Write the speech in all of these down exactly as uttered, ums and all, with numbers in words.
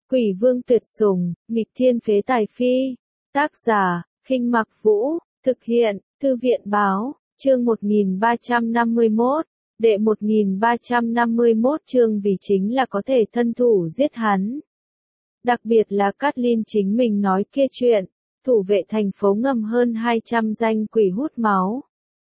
Quỷ vương tuyệt sủng, nghịch thiên phế tài phi. Tác giả, Khinh Mặc Vũ, thực hiện, Thư viện báo, chương một nghìn ba trăm năm mươi mốt, đệ một nghìn ba trăm năm mươi mốt chương vì chính là có thể thân thủ giết hắn. Đặc biệt là Cát-Linh chính mình nói kia chuyện, thủ vệ thành phố ngầm hơn hai trăm danh quỷ hút máu.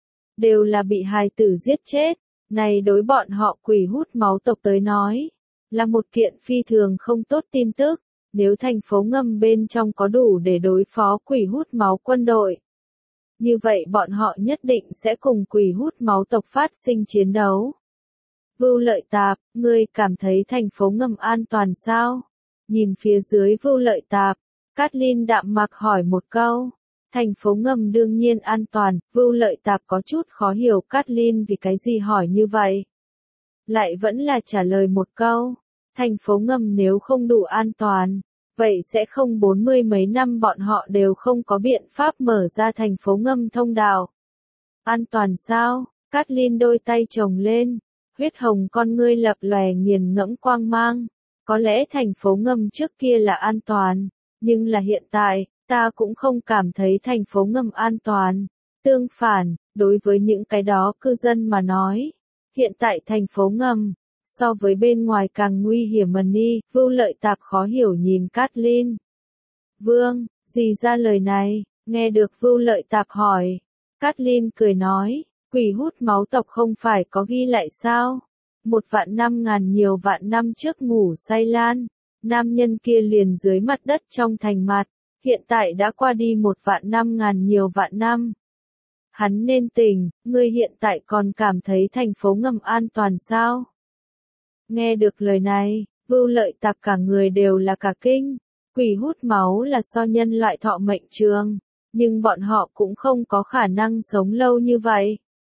Đều là bị hài tử giết chết, này đối bọn họ quỷ hút máu tộc tới nói, là một kiện phi thường không tốt tin tức, nếu thành phố ngầm bên trong có đủ để đối phó quỷ hút máu quân đội. Như vậy bọn họ nhất định sẽ cùng quỷ hút máu tộc phát sinh chiến đấu. Vưu Lợi Tạp, ngươi cảm thấy thành phố ngầm an toàn sao? Nhìn phía dưới Vưu Lợi Tạp, Cát-Linh đạm mạc hỏi một câu. Thành phố ngầm đương nhiên an toàn, Vưu Lợi Tạp có chút khó hiểu Cát-Linh vì cái gì hỏi như vậy. Lại vẫn là trả lời một câu, thành phố ngầm nếu không đủ an toàn, vậy sẽ không bốn mươi mấy năm bọn họ đều không có biện pháp mở ra thành phố ngầm thông đạo. An toàn sao? Cát-Linh đôi tay chồng lên, huyết hồng con ngươi lập lòe nghiền ngẫm quang mang. Có lẽ thành phố ngầm trước kia là an toàn, nhưng là hiện tại, ta cũng không cảm thấy thành phố ngầm an toàn. Tương phản, đối với những cái đó cư dân mà nói, hiện tại thành phố ngầm, so với bên ngoài càng nguy hiểm mần đi. Vưu Lợi Tạp khó hiểu nhìn Cát-Linh. Vương, gì ra lời này? Nghe được Vưu Lợi Tạp hỏi, Cát-Linh cười nói, quỷ hút máu tộc không phải có ghi lại sao? Một vạn năm ngàn nhiều vạn năm trước ngủ say lan, nam nhân kia liền dưới mặt đất trong thành mặt, hiện tại đã qua đi một vạn năm ngàn nhiều vạn năm. Hắn nên tỉnh, ngươi hiện tại còn cảm thấy thành phố ngầm an toàn sao? Nghe được lời này, Vưu Lợi Tạp cả người đều là cả kinh. Quỷ hút máu là so nhân loại thọ mệnh trường, nhưng bọn họ cũng không có khả năng sống lâu như vậy.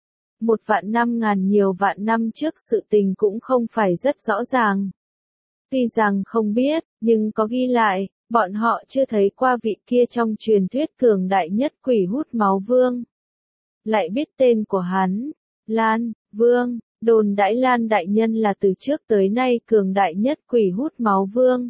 Một vạn năm ngàn nhiều vạn năm trước sự tình cũng không phải rất rõ ràng. Tuy rằng không biết, nhưng có ghi lại, bọn họ chưa thấy qua vị kia trong truyền thuyết cường đại nhất quỷ hút máu vương. Lại biết tên của hắn, Lan, Vương, đồn đãi Lan đại nhân là từ trước tới nay cường đại nhất quỷ hút máu vương.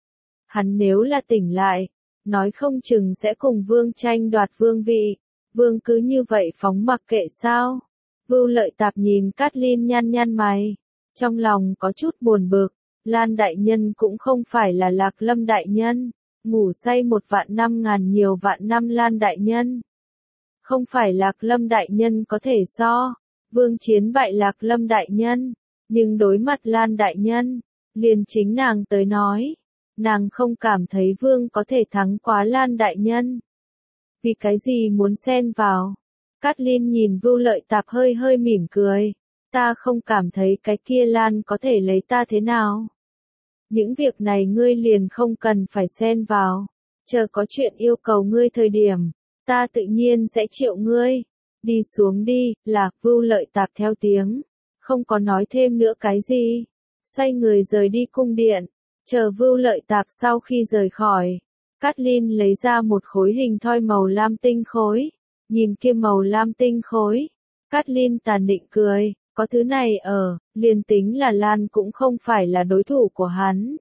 Hắn nếu là tỉnh lại, nói không chừng sẽ cùng vương tranh đoạt vương vị, vương cứ như vậy phóng mặc kệ sao? Vưu Lợi Tạp nhìn Cát-Linh nhăn nhăn mày, trong lòng có chút buồn bực, Lan đại nhân cũng không phải là Lạc Lâm đại nhân, ngủ say một vạn năm ngàn nhiều vạn năm Lan đại nhân. Không phải Lạc Lâm đại nhân có thể so, vương chiến bại Lạc Lâm đại nhân, nhưng đối mặt Lan đại nhân, liền chính nàng tới nói, nàng không cảm thấy vương có thể thắng quá Lan đại nhân. Vì cái gì muốn xen vào? Cát-Linh nhìn Vưu Lợi Tạp hơi hơi mỉm cười, ta không cảm thấy cái kia Lan có thể lấy ta thế nào. Những việc này ngươi liền không cần phải xen vào, chờ có chuyện yêu cầu ngươi thời điểm, ta tự nhiên sẽ triệu ngươi. Đi xuống đi, Lạc. Vưu Lợi Tạp theo tiếng, không có nói thêm nữa cái gì, xoay người rời đi cung điện. Chờ Vưu Lợi Tạp sau khi rời khỏi, Cát-Linh lấy ra một khối hình thoi màu lam tinh khối. Nhìn kia màu lam tinh khối, Cát-Linh tàn định cười, có thứ này ở, liền tính là Lan cũng không phải là đối thủ của hắn.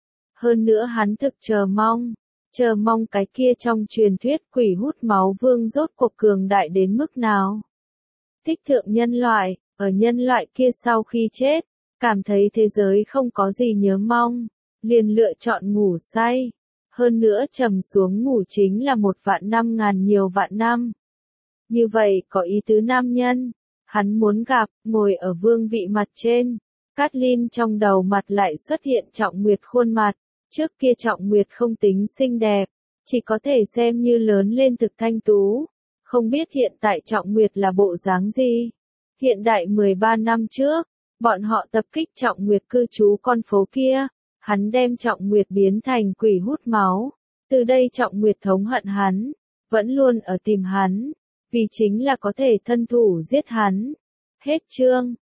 Hơn nữa hắn thực chờ mong, chờ mong cái kia trong truyền thuyết quỷ hút máu vương rốt cuộc cường đại đến mức nào. Thích thượng nhân loại, ở nhân loại kia sau khi chết, cảm thấy thế giới không có gì nhớ mong, liền lựa chọn ngủ say. Hơn nữa trầm xuống ngủ chính là một vạn năm ngàn nhiều vạn năm. Như vậy có ý tứ nam nhân, hắn muốn gặp, ngồi ở vương vị mặt trên. Cát-Linh trong đầu mặt lại xuất hiện Trọng Nguyệt khuôn mặt, trước kia Trọng Nguyệt không tính xinh đẹp, chỉ có thể xem như lớn lên thực thanh tú. Không biết hiện tại Trọng Nguyệt là bộ dáng gì? Hiện đại mười ba năm trước, bọn họ tập kích Trọng Nguyệt cư trú con phố kia, hắn đem Trọng Nguyệt biến thành quỷ hút máu. Từ đây Trọng Nguyệt thống hận hắn, vẫn luôn ở tìm hắn. Vì chính là có thể thân thủ giết hắn. Hết chương.